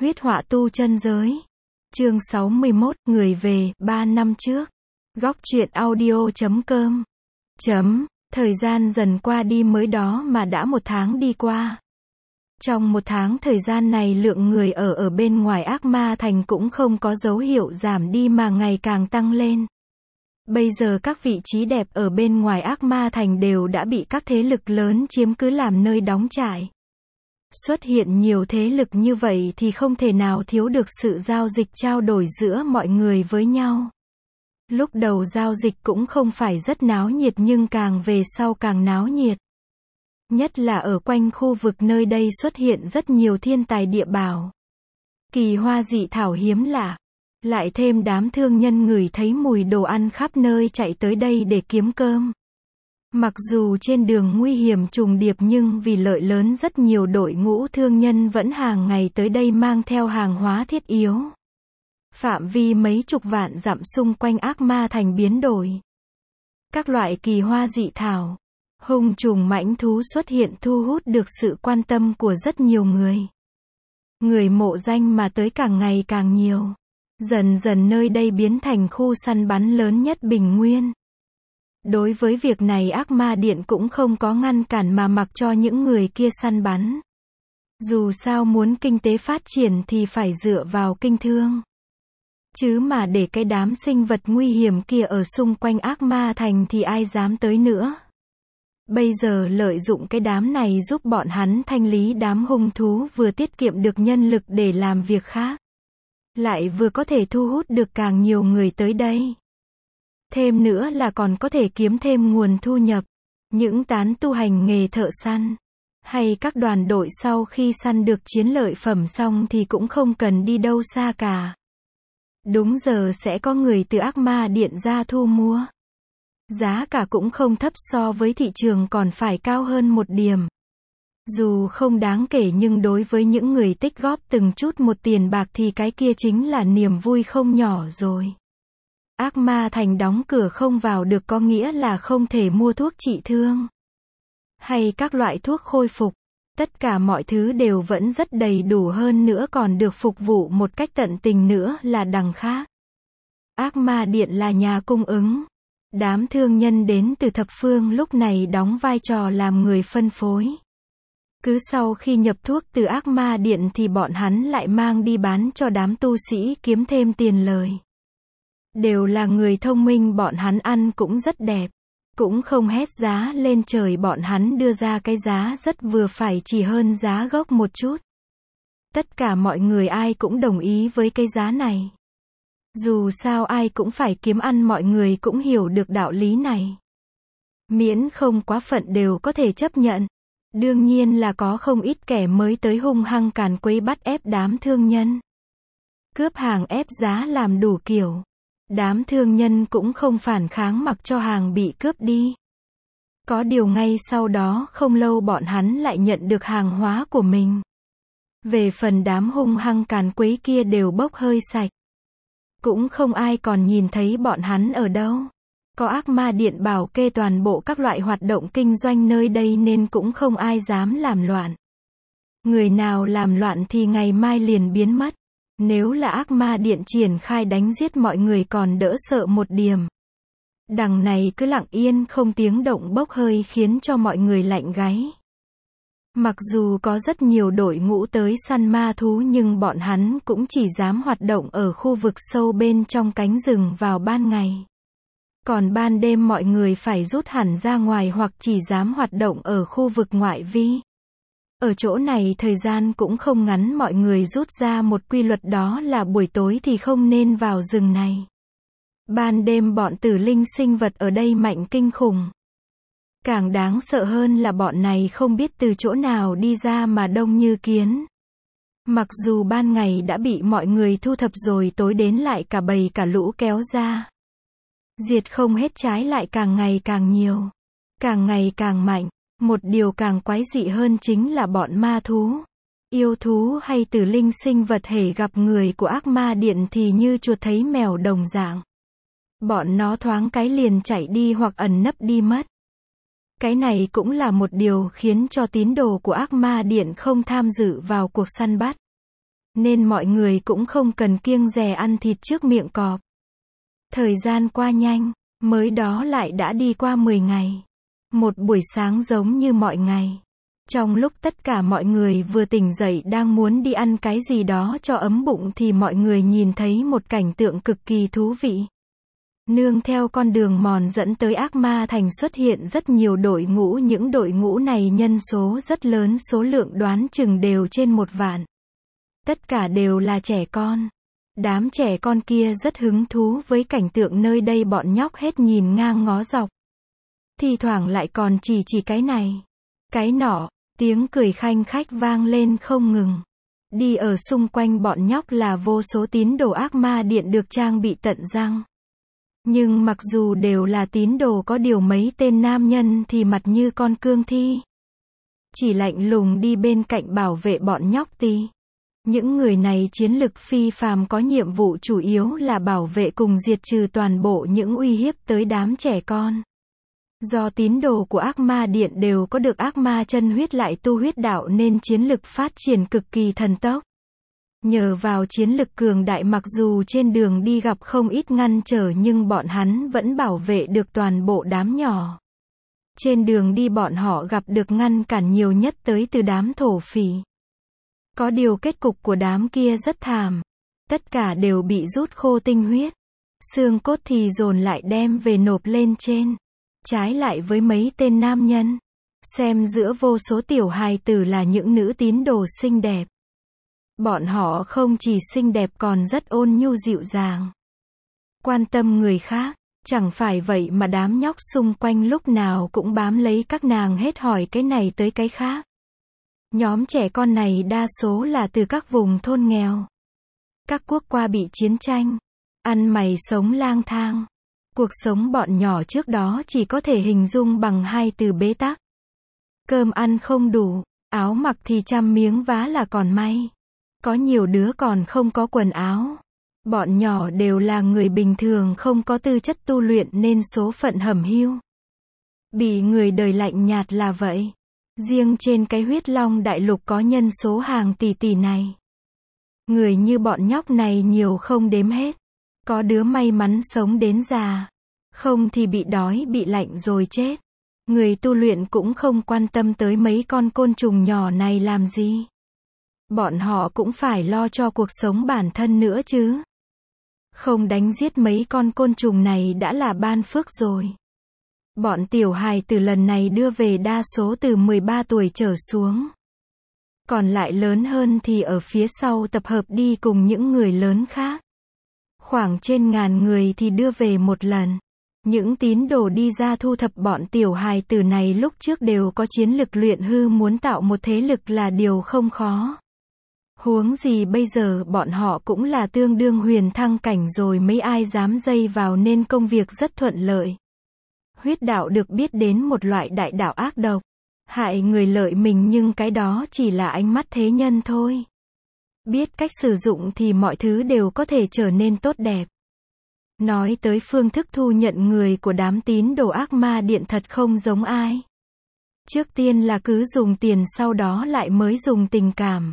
Huyết họa tu chân giới. Chương 61, người về, 3 năm trước. Góc truyện audio.com. Thời gian dần qua đi mới đó mà đã 1 tháng đi qua. Trong 1 tháng thời gian này lượng người ở bên ngoài Ác Ma Thành cũng không có dấu hiệu giảm đi mà ngày càng tăng lên. Bây giờ các vị trí đẹp ở bên ngoài Ác Ma Thành đều đã bị các thế lực lớn chiếm cứ làm nơi đóng trại. Xuất hiện nhiều thế lực như vậy thì không thể nào thiếu được sự giao dịch trao đổi giữa mọi người với nhau. Lúc đầu giao dịch cũng không phải rất náo nhiệt nhưng càng về sau càng náo nhiệt. Nhất là ở quanh khu vực nơi đây xuất hiện rất nhiều thiên tài địa bảo. Kỳ hoa dị thảo hiếm lạ. Lại thêm đám thương nhân ngửi thấy mùi đồ ăn khắp nơi chạy tới đây để kiếm cơm. Mặc dù trên đường nguy hiểm trùng điệp nhưng vì lợi lớn rất nhiều đội ngũ thương nhân vẫn hàng ngày tới đây mang theo hàng hóa thiết yếu. Phạm vi mấy chục vạn dặm xung quanh Ác Ma Thành biến đổi. Các loại kỳ hoa dị thảo, hung trùng mãnh thú xuất hiện thu hút được sự quan tâm của rất nhiều người. Người mộ danh mà tới càng ngày càng nhiều. Dần dần nơi đây biến thành khu săn bắn lớn nhất Bình Nguyên. Đối với việc này Ác Ma Điện cũng không có ngăn cản mà mặc cho những người kia săn bắn. Dù sao muốn kinh tế phát triển thì phải dựa vào kinh thương. Chứ mà để cái đám sinh vật nguy hiểm kia ở xung quanh Ác Ma Thành thì ai dám tới nữa. Bây giờ lợi dụng cái đám này giúp bọn hắn thanh lý đám hung thú vừa tiết kiệm được nhân lực để làm việc khác. Lại vừa có thể thu hút được càng nhiều người tới đây. Thêm nữa là còn có thể kiếm thêm nguồn thu nhập. Những tán tu hành nghề thợ săn, hay các đoàn đội sau khi săn được chiến lợi phẩm xong thì cũng không cần đi đâu xa cả. Đúng giờ sẽ có người từ Ác Ma Điện ra thu mua. Giá cả cũng không thấp so với thị trường còn phải cao hơn một điểm. Dù không đáng kể nhưng đối với những người tích góp từng chút một tiền bạc thì cái kia chính là niềm vui không nhỏ rồi. Ác Ma Thành đóng cửa không vào được có nghĩa là không thể mua thuốc trị thương. Hay các loại thuốc khôi phục. Tất cả mọi thứ đều vẫn rất đầy đủ hơn nữa còn được phục vụ một cách tận tình nữa là đằng khác. Ác Ma Điện là nhà cung ứng. Đám thương nhân đến từ thập phương lúc này đóng vai trò làm người phân phối. Cứ sau khi nhập thuốc từ Ác Ma Điện thì bọn hắn lại mang đi bán cho đám tu sĩ kiếm thêm tiền lời. Đều là người thông minh bọn hắn ăn cũng rất đẹp. Cũng không hét giá lên trời bọn hắn đưa ra cái giá rất vừa phải chỉ hơn giá gốc một chút. Tất cả mọi người ai cũng đồng ý với cái giá này. Dù sao ai cũng phải kiếm ăn mọi người cũng hiểu được đạo lý này. Miễn không quá phận đều có thể chấp nhận. Đương nhiên là có không ít kẻ mới tới hung hăng càn quấy bắt ép đám thương nhân. Cướp hàng ép giá làm đủ kiểu. Đám thương nhân cũng không phản kháng mặc cho hàng bị cướp đi. Có điều ngay sau đó không lâu bọn hắn lại nhận được hàng hóa của mình. Về phần đám hung hăng càn quấy kia đều bốc hơi sạch. Cũng không ai còn nhìn thấy bọn hắn ở đâu. Có Ác Ma Điện bảo kê toàn bộ các loại hoạt động kinh doanh nơi đây nên cũng không ai dám làm loạn. Người nào làm loạn thì ngày mai liền biến mất. Nếu là Ác Ma Điện triển khai đánh giết mọi người còn đỡ sợ một điểm. Đằng này cứ lặng yên không tiếng động bốc hơi khiến cho mọi người lạnh gáy. Mặc dù có rất nhiều đội ngũ tới săn ma thú nhưng bọn hắn cũng chỉ dám hoạt động ở khu vực sâu bên trong cánh rừng vào ban ngày. Còn ban đêm mọi người phải rút hẳn ra ngoài hoặc chỉ dám hoạt động ở khu vực ngoại vi. Ở chỗ này thời gian cũng không ngắn mọi người rút ra một quy luật đó là buổi tối thì không nên vào rừng này. Ban đêm bọn tử linh sinh vật ở đây mạnh kinh khủng. Càng đáng sợ hơn là bọn này không biết từ chỗ nào đi ra mà đông như kiến. Mặc dù ban ngày đã bị mọi người thu thập rồi tối đến lại cả bầy cả lũ kéo ra. Diệt không hết trái lại càng ngày càng nhiều. Càng ngày càng mạnh. Một điều càng quái dị hơn chính là bọn ma thú. Yêu thú hay tử linh sinh vật hễ gặp người của Ác Ma Điện thì như chuột thấy mèo đồng dạng. Bọn nó thoáng cái liền chạy đi hoặc ẩn nấp đi mất. Cái này cũng là một điều khiến cho tín đồ của Ác Ma Điện không tham dự vào cuộc săn bắt. nên mọi người cũng không cần kiêng dè ăn thịt trước miệng cọp. Thời gian qua nhanh, mới đó lại đã đi qua 10 ngày. Một buổi sáng giống như mọi ngày. Trong lúc tất cả mọi người vừa tỉnh dậy đang muốn đi ăn cái gì đó cho ấm bụng thì mọi người nhìn thấy một cảnh tượng cực kỳ thú vị. Nương theo con đường mòn dẫn tới Ác Ma Thành xuất hiện rất nhiều đội ngũ, những đội ngũ này nhân số rất lớn, số lượng đoán chừng đều trên 1 vạn. Tất cả đều là trẻ con. Đám trẻ con kia rất hứng thú với cảnh tượng nơi đây, bọn nhóc hết nhìn ngang ngó dọc. Thi thoảng lại còn chỉ cái này, cái nọ, tiếng cười khanh khách vang lên không ngừng. Đi ở xung quanh bọn nhóc là vô số tín đồ Ác Ma Điện được trang bị tận răng. Nhưng mặc dù đều là tín đồ, có điều mấy tên nam nhân thì mặt như con cương thi. Chỉ lạnh lùng đi bên cạnh bảo vệ bọn nhóc tí. Những người này chiến lực phi phàm, có nhiệm vụ chủ yếu là bảo vệ cùng diệt trừ toàn bộ những uy hiếp tới đám trẻ con. Do tín đồ của Ác Ma Điện đều có được ác ma chân huyết lại tu huyết đạo nên chiến lực phát triển cực kỳ thần tốc. Nhờ vào chiến lực cường đại, mặc dù trên đường đi gặp không ít ngăn trở nhưng bọn hắn vẫn bảo vệ được toàn bộ đám nhỏ. Trên đường đi bọn họ gặp được ngăn cản nhiều nhất tới từ đám thổ phỉ. Có điều kết cục của đám kia rất thảm. Tất cả đều bị rút khô tinh huyết. Xương cốt thì dồn lại đem về nộp lên trên. Trái lại với mấy tên nam nhân, xem giữa vô số tiểu hài tử là những nữ tín đồ xinh đẹp. Bọn họ không chỉ xinh đẹp còn rất ôn nhu dịu dàng, quan tâm người khác. Chẳng phải vậy mà đám nhóc xung quanh lúc nào cũng bám lấy các nàng hết, hỏi cái này tới cái khác. Nhóm trẻ con này đa số là từ các vùng thôn nghèo, các quốc qua bị chiến tranh, ăn mày sống lang thang. Cuộc sống bọn nhỏ trước đó chỉ có thể hình dung bằng 2 từ: bế tắc. Cơm ăn không đủ, áo mặc thì trăm miếng vá là còn may. Có nhiều đứa còn không có quần áo. Bọn nhỏ đều là người bình thường, không có tư chất tu luyện nên số phận hẩm hiu. Bị người đời lạnh nhạt là vậy. Riêng trên cái Huyết Long đại lục có nhân số hàng tỷ này. Người như bọn nhóc này nhiều không đếm hết. Có đứa may mắn sống đến già. Không thì bị đói bị lạnh rồi chết. Người tu luyện cũng không quan tâm tới mấy con côn trùng nhỏ này làm gì. Bọn họ cũng phải lo cho cuộc sống bản thân nữa chứ. Không đánh giết mấy con côn trùng này đã là ban phước rồi. Bọn tiểu hài từ lần này đưa về đa số từ 13 tuổi trở xuống. Còn lại lớn hơn thì ở phía sau tập hợp đi cùng những người lớn khác. Khoảng trên 1000 người thì đưa về một lần. Những tín đồ đi ra thu thập bọn tiểu hài tử này lúc trước đều có chiến lực luyện hư, muốn tạo một thế lực là điều không khó. Huống gì bây giờ bọn họ cũng là tương đương huyền thăng cảnh rồi, mấy ai dám dây vào, nên công việc rất thuận lợi. Huyết đạo được biết đến một loại đại đạo ác độc, hại người lợi mình, nhưng cái đó chỉ là ánh mắt thế nhân thôi. Biết cách sử dụng thì mọi thứ đều có thể trở nên tốt đẹp. Nói tới phương thức thu nhận người của đám tín đồ Ác Ma Điện thật không giống ai. Trước tiên là cứ dùng tiền, sau đó lại mới dùng tình cảm.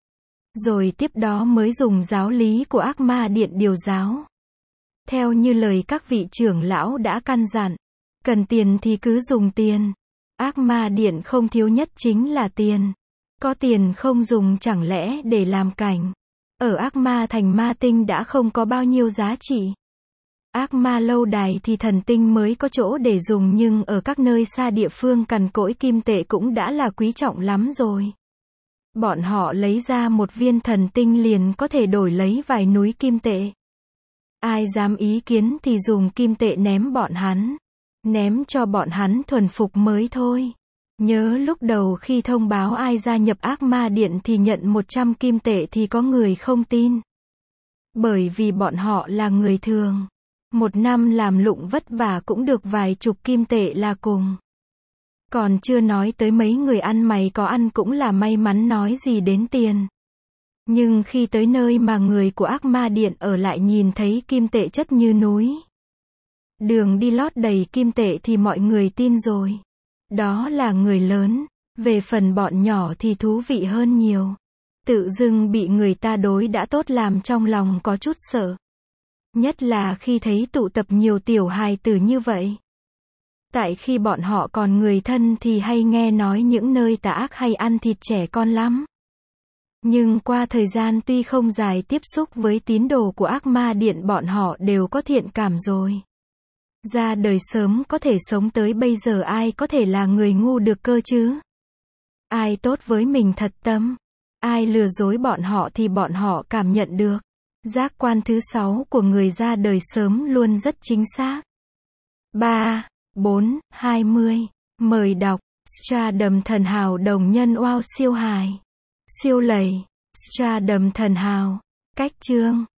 Rồi tiếp đó mới dùng giáo lý của Ác Ma Điện điều giáo. Theo như lời các vị trưởng lão đã căn dặn, cần tiền thì cứ dùng tiền. Ác Ma Điện không thiếu nhất chính là tiền. Có tiền không dùng chẳng lẽ để làm cảnh. Ở Ác Ma Thành ma tinh đã không có bao nhiêu giá trị. Ác Ma lâu đài thì thần tinh mới có chỗ để dùng, nhưng ở các nơi xa địa phương cằn cỗi kim tệ cũng đã là quý trọng lắm rồi. Bọn họ lấy ra một viên thần tinh liền có thể đổi lấy vài núi kim tệ. Ai dám ý kiến thì dùng kim tệ ném bọn hắn. Ném cho bọn hắn thuần phục mới thôi. Nhớ lúc đầu khi thông báo ai gia nhập Ác Ma Điện thì nhận 100 kim tệ thì có người không tin. Bởi vì bọn họ là người thường. 1 năm làm lụng vất vả cũng được vài chục kim tệ là cùng. Còn chưa nói tới mấy người ăn mày có ăn cũng là may mắn, nói gì đến tiền. Nhưng khi tới nơi mà người của Ác Ma Điện ở lại nhìn thấy kim tệ chất như núi, đường đi lót đầy kim tệ thì mọi người tin rồi. Đó là người lớn. Về phần bọn nhỏ thì thú vị hơn nhiều. Tự dưng bị người ta đối đã tốt làm trong lòng có chút sợ. Nhất là khi thấy tụ tập nhiều tiểu hài tử như vậy. Tại khi bọn họ còn người thân thì hay nghe nói những nơi tà ác hay ăn thịt trẻ con lắm. Nhưng qua thời gian tuy không dài tiếp xúc với tín đồ của ác ma điện, bọn họ đều có thiện cảm rồi. Ra đời sớm có thể sống tới bây giờ, ai có thể là người ngu được cơ chứ? Ai tốt với mình thật tâm, ai lừa dối bọn họ thì bọn họ cảm nhận được. Giác quan thứ 6 của người ra đời sớm luôn rất chính xác. 3, 4, 20. Mời đọc. Stardom thần hào đồng nhân wow siêu hài. Siêu lầy. Stardom thần hào. Cách chương.